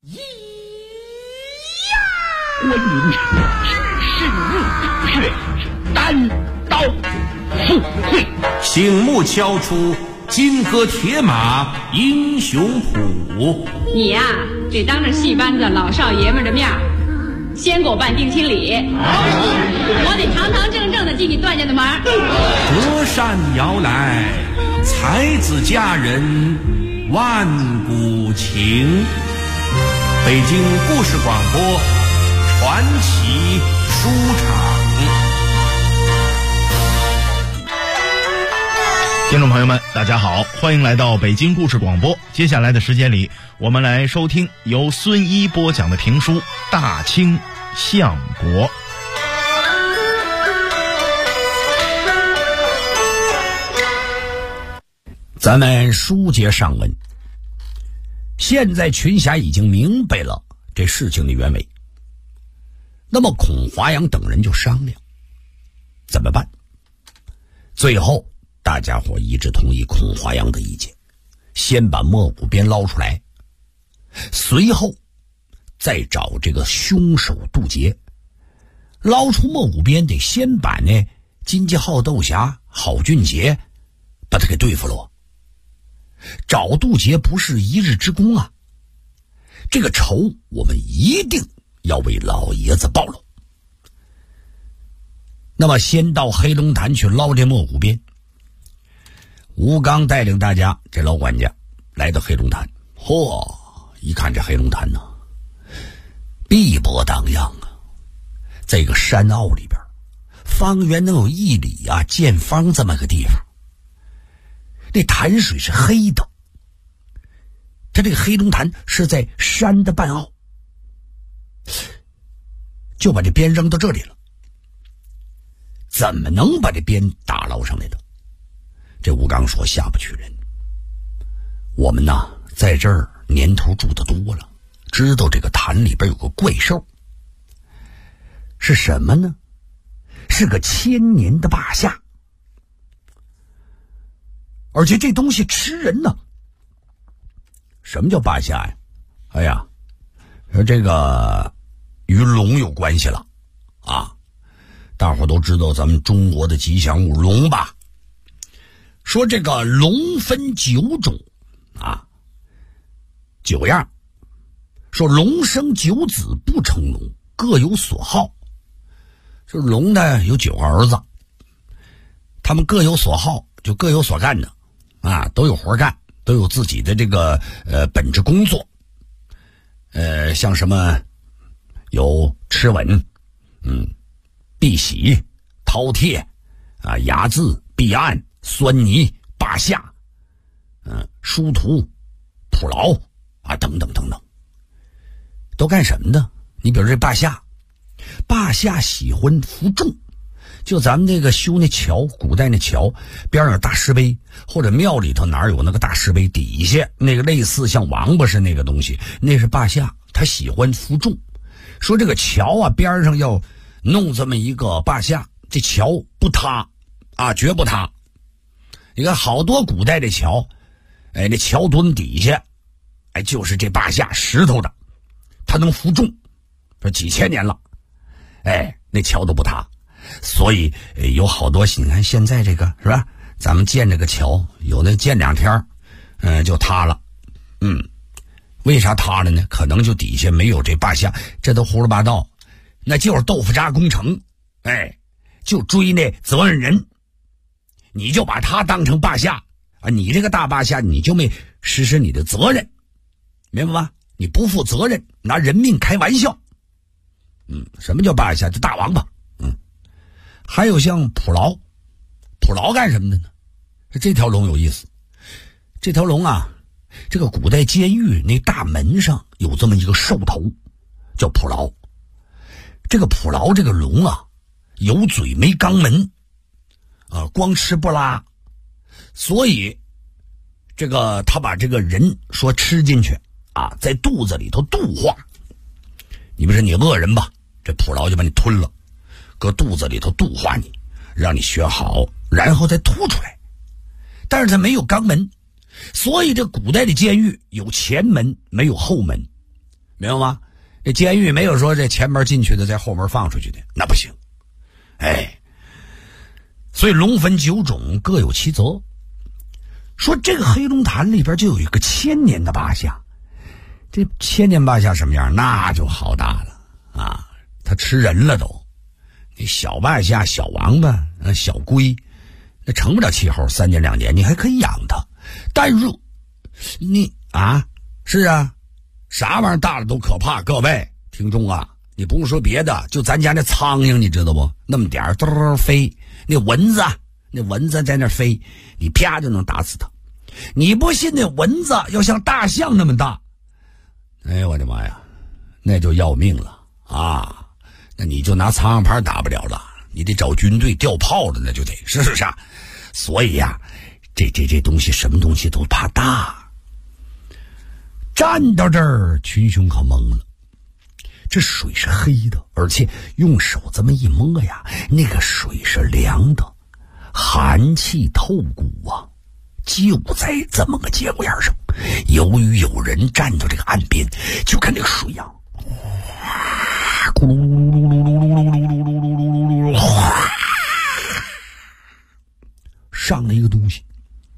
观音只是入主穴，单刀赴会， 醒目敲出金戈铁马英雄谱。 你呀，得当着戏班子老少爷们的面先给我办定亲礼，我得堂堂正正的进你段家的门。 隔山遥来，才子佳人万古情。北京故事广播传奇书场。 听众朋友们，大家好，欢迎来到北京故事广播。接下来的时间里，我们来收听由孙一播讲的评书《大清相国》。 咱们书接上文，现在群侠已经明白了这事情的原委，那么孔华阳等人就商量怎么办。最后大家伙一致同意孔华阳的意见，先把莫武边捞出来，随后再找这个凶手杜杰。捞出莫武边得先把那金继浩、窦侠、郝俊杰把他给对付了。找杜杰不是一日之功啊，这个仇我们一定要为老爷子报了。那么先到黑龙潭去捞这莫武边。吴刚带领大家，这老管家来到黑龙潭，一看这黑龙潭呢，碧波荡漾啊，在一个山坳里边，方圆能有1里啊，见方这么个地方。那潭水是黑的，它这个黑龙潭是在山的半凹，就把这鞭扔到这里了。怎么能把这鞭打捞上来的？这吴刚说下不去人。我们呢在这儿年头住的多了，知道这个潭里边有个怪兽。是什么呢？是个1000年的霸下，而且这东西吃人呢。什么叫霸下呀？哎呀，说这个与龙有关系了啊！大伙都知道咱们中国的吉祥物龙吧？说这个龙分9种啊，9样。说龙生9子不成龙，各有所好。说龙呢有9个儿子，他们各有所好，就各有所干的啊，都有活干，都有自己的这个本职工作。像什么有吃稳，碧玺、饕餮啊、雅字、避案、酸泥、霸下、殊途、普劳啊等等等等，都干什么的？你比如这霸下喜欢服众，就咱们那个修那桥，古代那桥边上有大石碑，或者庙里头哪有那个大石碑底下那个类似像王八似那个东西，那是霸下，他喜欢服众。说这个桥啊边上要弄这么一个霸下，这桥不塌啊，绝不塌。你看好多古代的桥，那桥墩底下就是这霸下石头的，它能服众，说几千年了，那桥都不塌。所以有好多，你看现在这个是吧，咱们建这个桥，有的建2天就塌了。为啥塌了呢？可能就底下没有这霸下，这都胡说八道，那就是豆腐渣工程。就追那责任人，你就把他当成霸下啊，你这个大霸下你就没实施你的责任，明白吗？你不负责任，拿人命开玩笑。什么叫霸下？就大王八。还有像普劳干什么的呢？这条龙有意思，这条龙啊，这个古代监狱那大门上有这么一个兽头，叫普劳。这个普劳这个龙啊，有嘴没肛门啊，光吃不拉，所以这个他把这个人说吃进去啊，在肚子里头度化。你不是你恶人吧，这普劳就把你吞了，搁肚子里头度化你，让你学好，然后再吐出来。但是他没有肛门，所以这古代的监狱有前门没有后门， 明白吗？这监狱没有说这前门进去的在后门放出去的，那不行。所以龙坟9种各有其责。说这个黑龙潭里边就有一个1000年的霸下，这1000年霸下什么样？那就好大了啊！他吃人了都。你小霸下、小王八、小龟，那成不了气候，3年2年你还可以养它。但是你是啊，啥玩意儿大了都可怕。各位听众啊，你不用说别的，就咱家那苍蝇，你知道不？那么点儿嘚飞，那蚊子在那飞，你啪就能打死它。你不信那蚊子要像大象那么大，哎呦我的妈呀，那就要命了啊！那你就拿苍蝇拍打不了了，你得找军队调炮的，那就得，是不是啊？所以呀，这东西什么东西都怕大。站到这儿，群雄可懵了。这水是黑的，而且用手这么一摸呀，那个水是凉的，寒气透骨啊！就在这么个节骨眼上，由于有人站到这个岸边，就看这个水呀，咕噜噜噜噜噜噜噜噜噜，上了一个东西，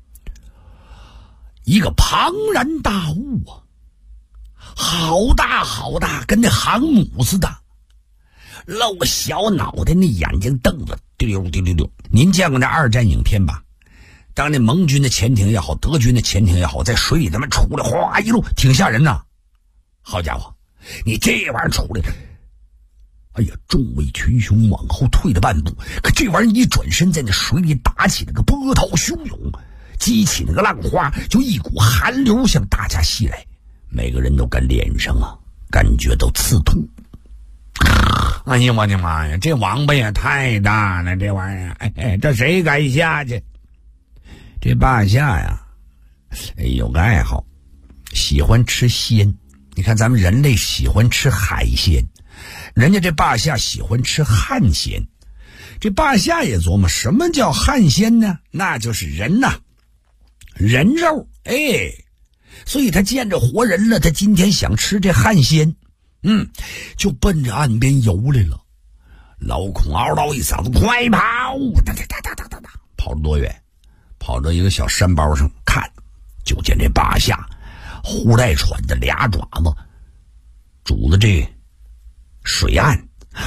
一个庞然大物啊，好大好大，跟那航母似的，露个小脑袋，那眼睛瞪着滴溜滴溜溜。您见过那2战影片吧？当那盟军的潜艇也好，德军的潜艇也好，在水里他妈出来，哗一路挺吓人呐。好家伙，你这玩意儿出来，哎呀，众位群雄往后退了半步，可这玩意儿一转身，在那水里打起那个波涛汹涌，激起那个浪花，就一股寒流向大家袭来，每个人都感脸上感觉到刺痛。哎呀我的妈呀，这王八也太大了，这玩意儿，这谁敢下去？这霸下呀，有个爱好，喜欢吃鲜。你看咱们人类喜欢吃海鲜，人家这霸下喜欢吃汉鲜。这霸下也琢磨什么叫汉鲜呢？那就是人呐，人肉。所以他见着活人了，他今天想吃这汉鲜，就奔着岸边游来了。老孔嗷嗷一嗓子，快跑！哒哒哒哒哒哒，跑了多远？跑到一个小山包上看，就见这霸下呼带喘的俩爪子拄着这水岸，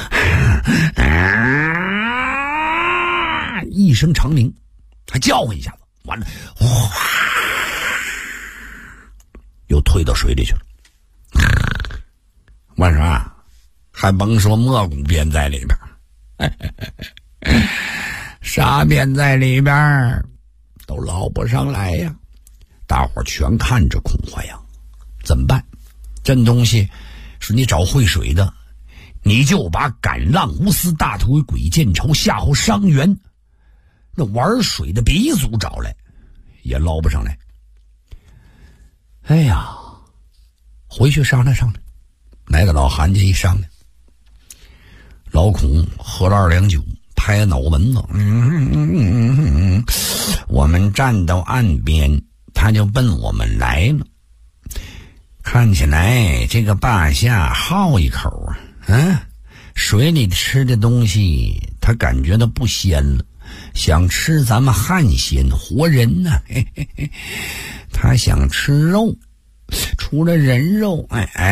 一声长鸣，还叫唤一下子，完了，又退到水里去了。我说还甭说蘑菇编在里边，啥编在里边都捞不上来呀！大伙全看着孔怀阳，怎么办？这东西是你找会水的，你就把赶浪无私、大腿鬼见愁、夏侯伤员那玩水的鼻祖找来，也捞不上来。哎呀，回去商量商量。来到老韩家一商量，老孔喝了2两酒，拍脑门子，我们站到岸边，他就奔我们来了。看起来这个霸下好一口水里吃的东西他感觉到不鲜了，想吃咱们汉鲜活人呢。他想吃肉，除了人肉，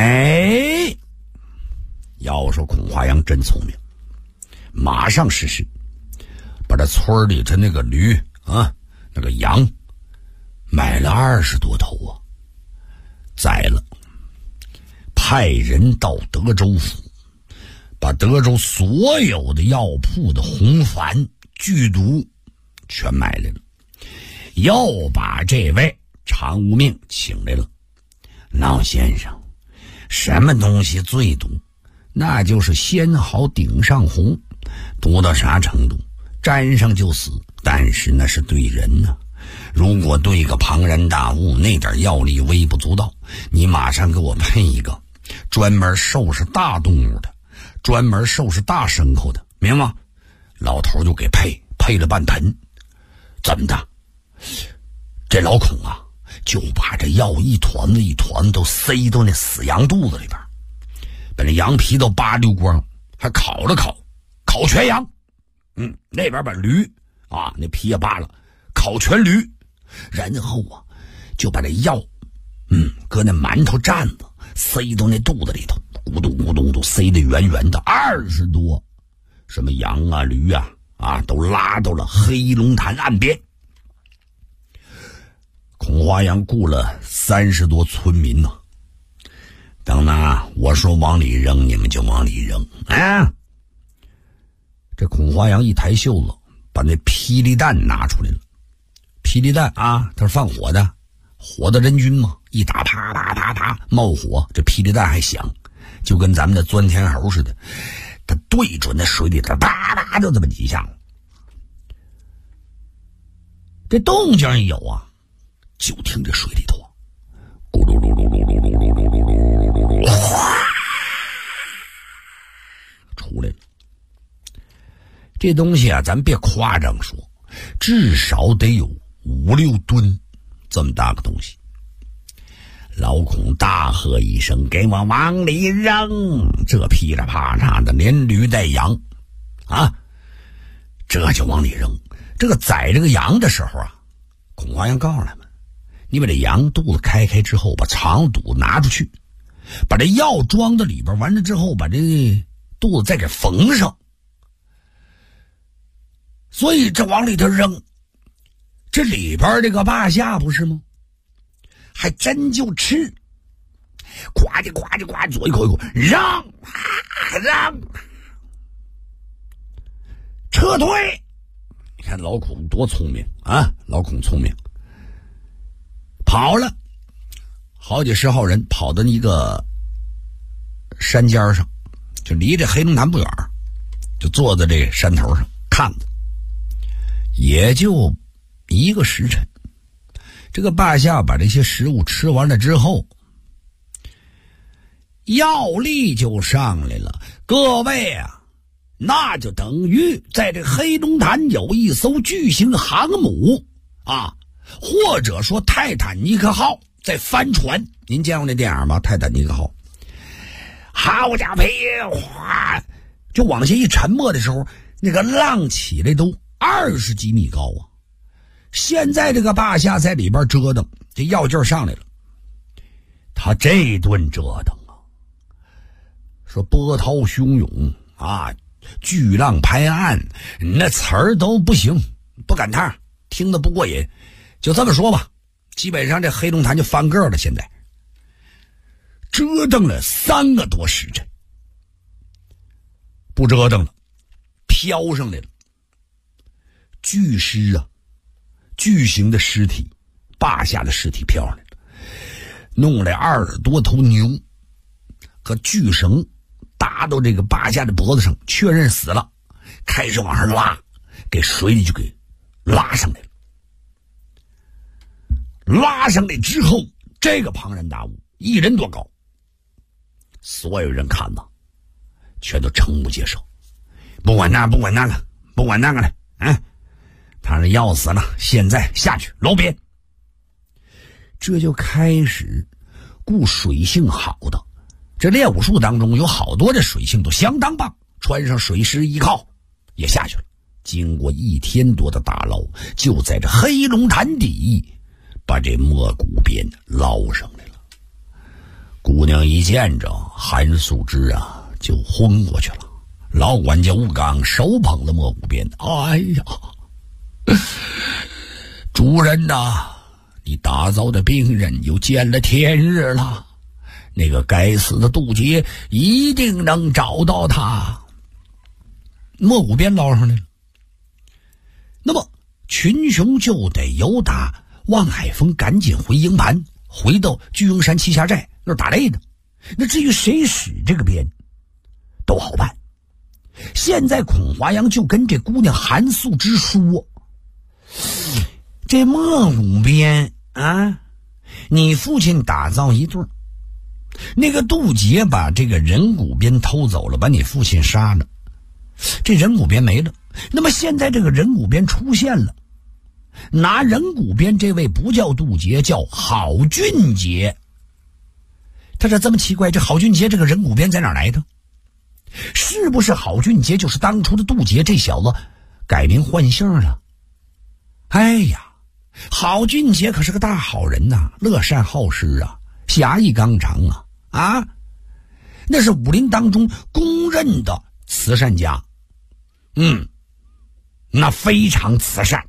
要说孔华阳真聪明，马上实施，把这村里的那个驴那个羊买了20多头宰了，派人到德州府，把德州所有的药铺的红矾剧毒全买来了，又把这位常无命请来了。老先生，什么东西最毒？那就是仙毫顶上红，毒到啥程度？沾上就死，但是那是对人呢。如果对个庞然大物，那点药力微不足道，你马上给我配一个专门收拾大动物的，专门收拾大牲口的，明白吗？老头就给配了半盆。怎么的？这老孔就把这药一团子一团子都塞到那死羊肚子里边， 把那羊皮都扒溜光，还烤了烤全羊。那边把驴啊，那皮也扒了，烤全驴，然后啊，就把这药，搁那馒头蘸子塞到那肚子里头，咕咚咕咚都塞得圆圆的，20多，什么羊啊、驴啊，都拉到了黑龙潭岸边。孔华阳雇了30多村民呢。等呢，我说往里扔，你们就往里扔啊！这孔华阳一抬袖子，把那霹雳弹拿出来了。霹雳弹啊，它是放火的，火的人均嘛，一打啪啪啪啪冒火，这霹雳弹还响，就跟咱们的钻天猴似的，它对准那水里头，啪啪就这么几下。这动静一有啊，就听这水里头咕噜噜噜噜噜噜噜噜噜噜噜，哗，出来了。这东西啊，咱别夸张说，至少得有5、6吨这么大个东西。老孔大喝一声：“给我往里扔！”这噼里啪啦的，连驴带羊啊，这就往里扔。这个宰这个羊的时候啊，孔华阳告诉他们，你把这羊肚子开之后，把肠肚拿出去，把这药装到里边，完了之后把这肚子再给缝上。所以这往里头扔，这里边这个霸下不是吗？还真就吃，呱唧呱唧呱唧，左一口一口，让，撤退。你看老孔多聪明啊！老孔聪明，跑了好几10号人，跑到一个山尖上，就离这黑龙潭不远，就坐在这山头上看着。也就1个时辰，这个霸下把这些食物吃完了之后，药力就上来了。各位啊，那就等于在这黑龙潭有一艘巨型航母啊，或者说泰坦尼克号在翻船。您见过那电影吗？泰坦尼克号，好家伙，哗，就往下一沉没的时候，那个浪起来都20几米高啊！现在这个霸下在里边折腾，这药劲儿上来了。他这顿折腾啊，说波涛汹涌啊，巨浪拍岸，那词儿都不行，不赶趟，听得不过瘾。就这么说吧，基本上这黑龙潭就翻个了。现在折腾了3个多时辰，不折腾了，飘上来了。巨尸啊，巨型的尸体，霸下的尸体飘上来了，弄来20多头牛和巨绳搭到这个霸下的脖子上，确认死了，开始往上拉，给水里就给拉上来了。拉上来之后，这个庞然大物1人多高，所有人看吧，全都瞠目结舌，不管那个了，他是要死了，现在下去捞边。这就开始雇水性好的，这练武术当中有好多这水性都相当棒，穿上水师衣靠也下去了。经过1天多的打捞，就在这黑龙潭底把这摸骨鞭捞上来了。姑娘一见着韩素芝啊，就昏过去了。老管家吴刚手捧着摸骨鞭，哎呀，主人呐，你打造的病人又见了天日了，那个该死的杜杰一定能找到他。摸骨鞭捞上来了，那么群雄就得由打望海峰赶紧回营盘，回到巨鹰山栖霞寨那儿打擂呢。那至于谁使这个鞭都好办。现在孔华阳就跟这姑娘韩素芝说，这摸骨鞭啊，你父亲打造一对，那个杜杰把这个人骨鞭偷走了，把你父亲杀了，这人骨鞭没了。那么现在这个人骨鞭出现了，拿人骨鞭这位不叫杜杰，叫郝俊杰。 他说这么奇怪，这郝俊杰这个人骨边在哪儿来的？是不是郝俊杰就是当初的杜杰这小子改名换姓了？哎呀，郝俊杰可是个大好人呐，乐善好施啊，侠义刚长啊，那是武林当中公认的慈善家。那非常慈善。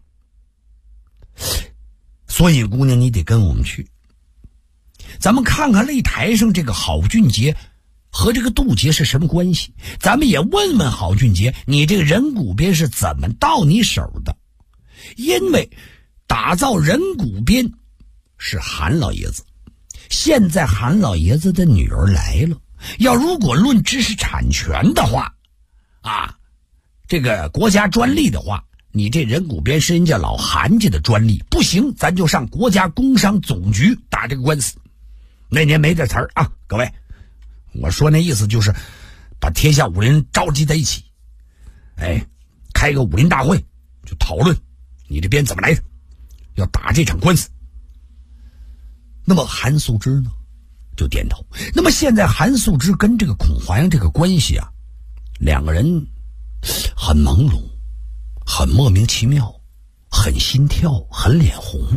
所以姑娘你得跟我们去，咱们看看擂台上这个郝俊杰和这个杜杰是什么关系，咱们也问问郝俊杰，你这个人骨鞭是怎么到你手的？因为打造人骨鞭是韩老爷子，现在韩老爷子的女儿来了，要如果论知识产权的话这个国家专利的话，你这人骨鞭是人家老韩家的专利，不行咱就上国家工商总局打这个官司。那年没这词儿啊，各位，我说那意思就是把天下武林召集在一起，开个武林大会，就讨论你这鞭怎么来的，要打这场官司。那么韩素芝呢就点头。那么现在韩素芝跟这个孔华阳这个关系啊，两个人很朦胧，很莫名其妙，很心跳，很脸红。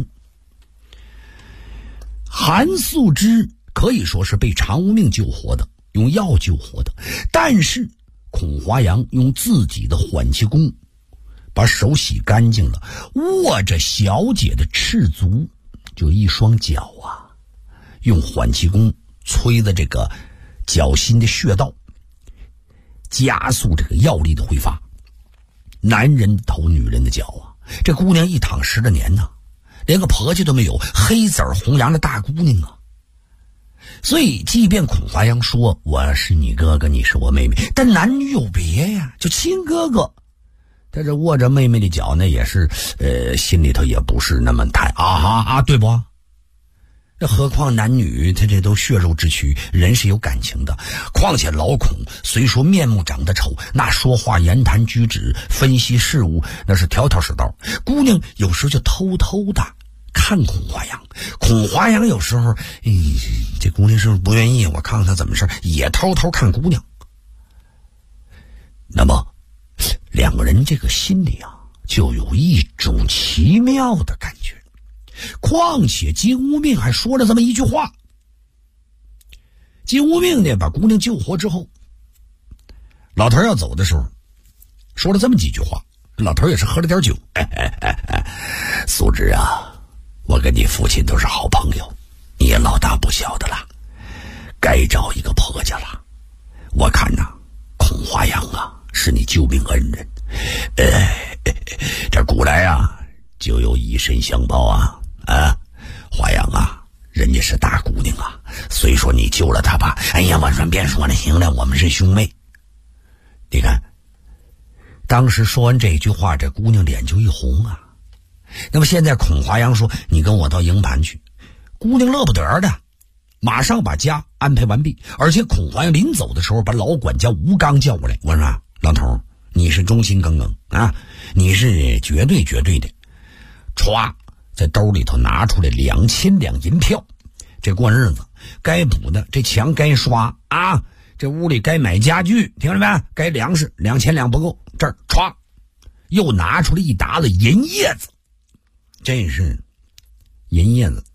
韩素芝可以说是被常无命救活的，用药救活的，但是孔华阳用自己的缓气功把手洗干净了，握着小姐的赤足，就一双脚用缓气功催的这个脚心的穴道，加速这个药力的挥发。男人头女人的脚这姑娘一躺10来年连个婆家都没有，黑子红阳的大姑娘所以即便孔华阳说我是你哥哥，你是我妹妹，但男女有别呀，就亲哥哥。他这握着妹妹的脚呢，也是心里头也不是那么太对不？这何况男女他这都血肉之躯，人是有感情的。况且老孔虽说面目长得丑，那说话言谈举止分析事物那是条条是道。姑娘有时候就偷偷的看孔华阳，孔华阳有时候这姑娘是不是不愿意，我看看她怎么事，也偷偷看姑娘。那么两个人这个心里就有一种奇妙的感觉。况且金无命还说了这么一句话。金无命呢把姑娘救活之后，老头要走的时候说了这么几句话。老头也是喝了点酒，素芝我跟你父亲都是好朋友，你也老大不小的了，该找一个婆家了。我看孔华阳是你救命恩人，这古来就有以身相报华阳人家是大姑娘虽说你救了她吧，我说别说了，行了，我们是兄妹。你看当时说完这句话，这姑娘脸就一红那么现在孔华阳说你跟我到营盘去，姑娘乐不得的，马上把家安排完毕。而且孔华阳临走的时候把老管家吴刚叫过来，我说老头你是忠心耿耿你是绝对的。歘，在兜里头拿出来2000两银票，这过日子该补的，这墙该刷这屋里该买家具，听着没？该粮食2000两不够，这儿歘又拿出来一沓子银叶子，这是银叶子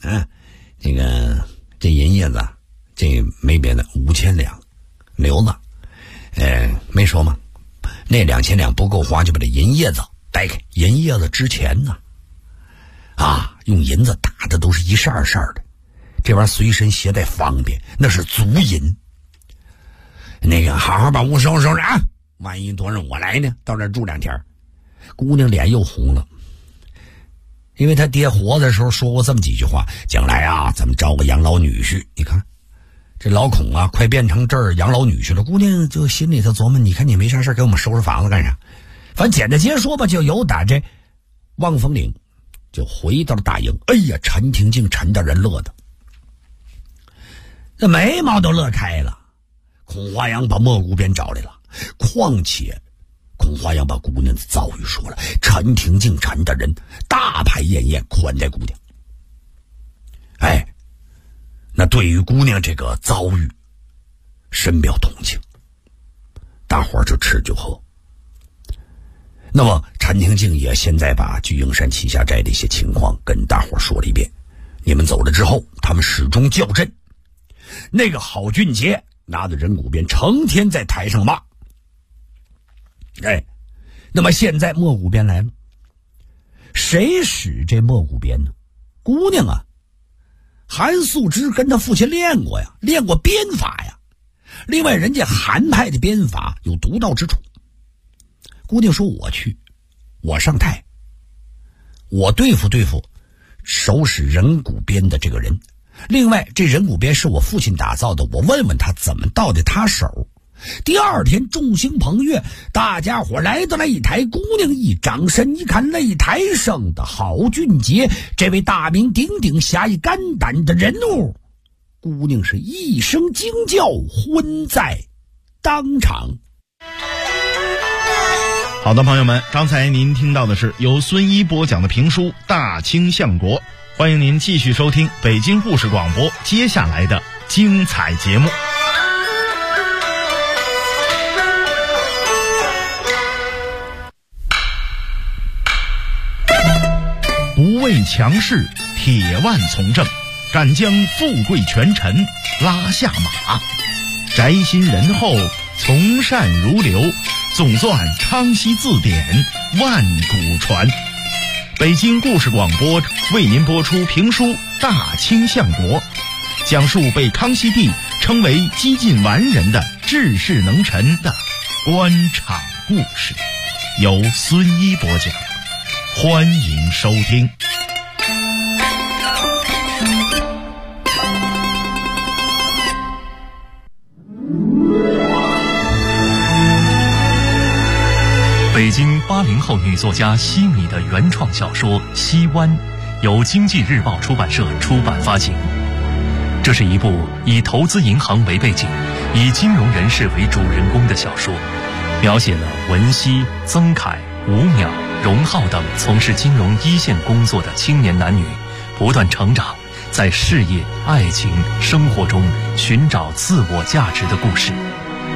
这银叶子这没别的，5000两留着。没说吗？那2000两不够花，就把这银叶子掰开。银叶子之前用银子打的都是一扇扇的，这玩意儿随身携带方便，那是足银。好好把屋收拾收拾万一多让我来呢，到这住2天。姑娘脸又红了，因为他爹活的时候说过这么几句话，将来咱们招个养老女婿。你看这老孔快变成这儿养老女婿了。姑娘就心里头琢磨，你看你没啥事给我们收拾房子干啥？反正简单结说吧，就由打这望风岭就回到了大营。陈廷敬陈大人乐的这眉毛都乐开了。孔华阳把蘑菇鞭找来了，况且孔华阳把姑娘的遭遇说了，陈廷敬陈大人大排宴宴款待姑娘。 那对于姑娘这个遭遇深表同情，大伙儿就吃就喝。那么陈廷敬也现在把聚英山栖霞斋的一些情况跟大伙儿说了一遍。你们走了之后，他们始终较真。那个郝俊杰拿着人骨鞭成天在台上骂。那么现在没骨鞭来了，谁使这没骨鞭呢？姑娘啊，韩素芝跟他父亲练过呀，练过鞭法呀。另外人家韩派的鞭法有独到之处。姑娘说我去，我上台，我对付手使人骨鞭的这个人。另外这人骨鞭是我父亲打造的，我问问他怎么到的他手。第二天众星捧月，大家伙来到擂台，姑娘一掌身一看擂台上的郝俊杰，这位大名鼎鼎侠义肝胆的人物，姑娘是一声惊叫，昏在当场。 好的，朋友们，刚才您听到的是由孙一播讲的评书《大清相国》，欢迎您继续收听北京故事广播接下来的精彩节目。不畏强势，铁腕从政，敢将富贵权臣拉下马，宅心仁厚，从善如流，总算康熙字典万古传。北京故事广播为您播出评书《大清相国》，讲述被康熙帝称为几近完人的治世能臣的官场故事，由孙一播讲，欢迎收听。 北京80后女作家西米的原创小说《西湾》，由经济日报出版社出版发行。这是一部以投资银行为背景，以金融人士为主人公的小说，描写了文熙、曾凯、吴淼、荣浩等从事金融一线工作的青年男女不断成长，在事业、爱情、生活中寻找自我价值的故事。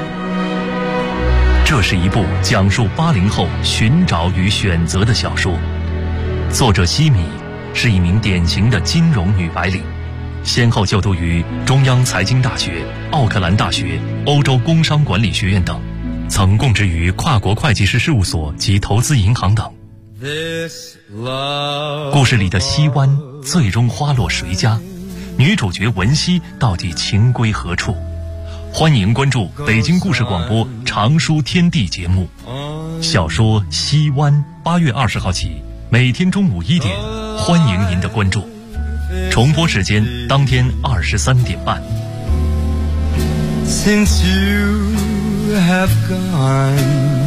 这是一部讲述80后寻找与选择的小说。作者西米是一名典型的金融女白领，先后就读于中央财经大学、奥克兰大学、欧洲工商管理学院等，曾供职于跨国会计师事务所及投资银行等。故事里的西湾最终花落谁家？女主角文熙到底情归何处？欢迎关注北京故事广播长书天地节目，小说《西湾》8月20号起，每天中午1点，欢迎您的关注。重播时间当天23点半。 Since you have gone,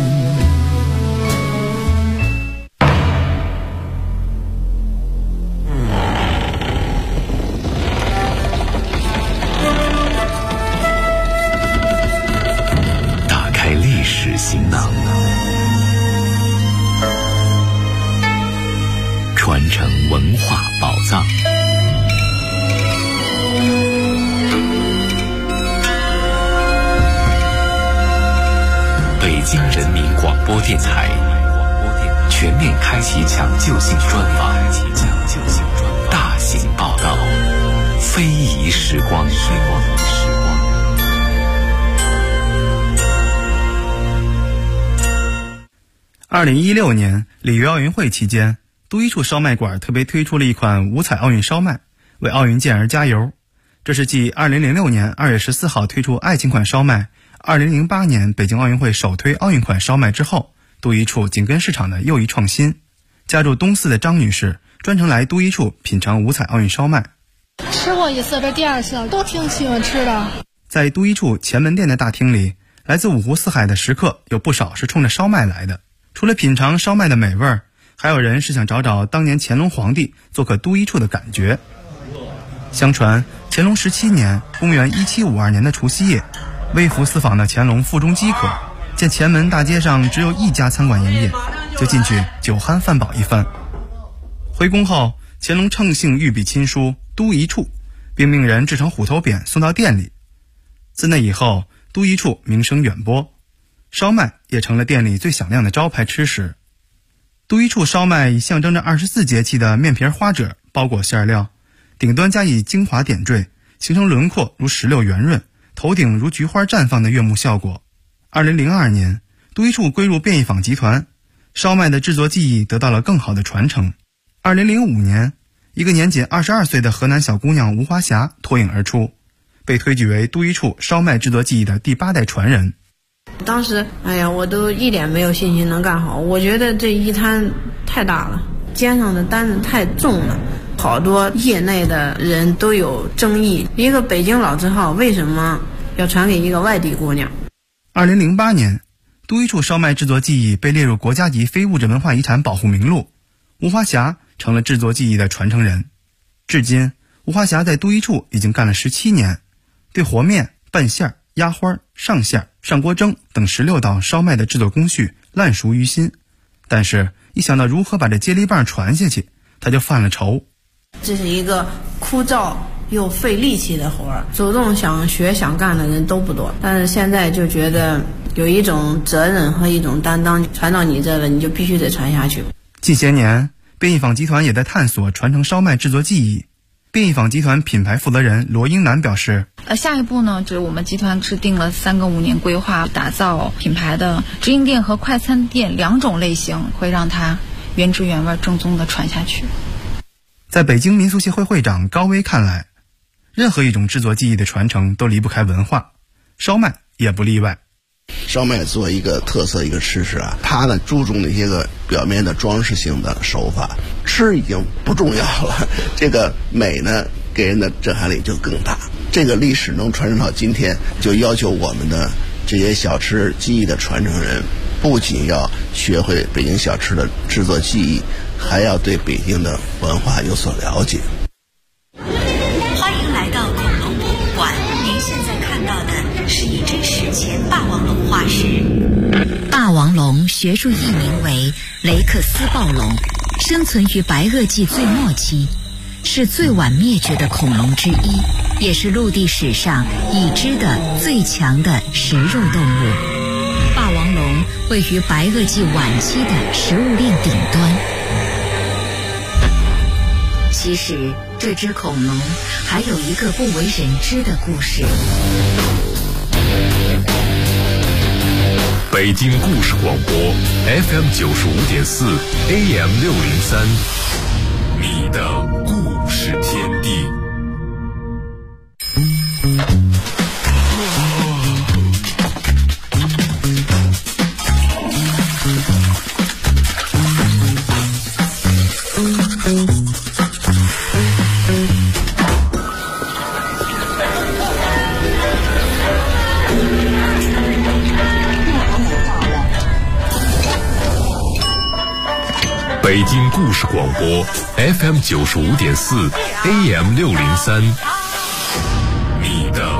历史行囊，传承文化宝藏。北京人民广播电台全面开启抢救性专访，大型报道，非遗时光。 2016年里约奥运会期间，都一处烧麦馆特别推出了一款五彩奥运烧麦，为奥运健儿加油。这是继2006年2月14号推出爱情款烧麦，2008年北京奥运会首推奥运款烧麦之后，都一处紧跟市场的又一创新。家住东四的张女士专程来都一处品尝五彩奥运烧麦。 吃过一次，这第二次都挺喜欢吃的。 在都一处前门店的大厅里，来自五湖四海的食客有不少是冲着烧麦来的。除了品尝烧麦的美味，还有人是想找找当年乾隆皇帝做客都一处的感觉。相传乾隆17年公元1752年的除夕夜，微服私访的乾隆腹中饥渴，见前门大街上只有一家餐馆营业，就进去酒酣饭饱一番。回宫后，乾隆乘兴御笔亲书都一处， 并命人制成虎头匾送到店里。自那以后，都一处名声远播，烧麦也成了店里最响亮的招牌吃食。都一处烧麦以象征着24节气的面皮花褶包裹馅料，顶端加以精华点缀，形成轮廓如石榴圆润，头顶如菊花绽放的悦目效果。2002年，都一处归入便宜坊集团，烧麦的制作技艺得到了更好的传承。2005年，一个年仅22岁的河南小姑娘吴华霞脱颖而出，被推举为都一处烧麦制作技艺的第8代传人。 当时我都一点没有信心能干好，我觉得这一摊太大了，肩上的担子太重了，好多业内的人都有争议，一个北京老字号为什么要传给一个外地姑娘。 2008年，都一处烧麦制作技艺被列入国家级非物质文化遗产保护名录，吴华霞成了制作技艺的传承人。至今，吴华霞在都一处已经干了17年，对和面、拌馅、压花、上馅、上锅蒸等16道烧麦的制作工序烂熟于心，但是一想到如何把这接力棒传下去，他就犯了愁。 这是一个枯燥又费力气的活儿，主动想学想干的人都不多，但是现在就觉得有一种责任和一种担当，传到你这了，你就必须得传下去。 近些年，便宜坊集团也在探索传承烧麦制作技艺。便宜坊集团品牌负责人罗英南表示， 下一步呢，就是我们集团制定了3个5年规划，打造品牌的直营店和快餐店2种类型，会让它原汁原味正宗的传下去。 在北京民俗协会会长高威看来，任何一种制作技艺的传承都离不开文化，烧麦也不例外。 烧麦作为一个特色一个吃食它呢注重那些个表面的装饰性的手法，吃已经不重要了，这个美呢给人的震撼力就更大。这个历史能传承到今天，就要求我们的这些小吃技艺的传承人，不仅要学会北京小吃的制作技艺，还要对北京的文化有所了解。 欢迎来到恐龙博物馆，您现在看到的是一只史前霸王龙化石。霸王龙学术译名为雷克斯暴龙，生存于白垩纪最末期，是最晚灭绝的恐龙之一，也是陆地史上已知的最强的食肉动物。霸王龙位于白垩纪晚期的食物链顶端。其实这只恐龙还有一个不为人知的故事。 北京故事广播 FM 95.4 AM 603，你的故事天地。北京故事广播 FM 95.4 AM 603，你的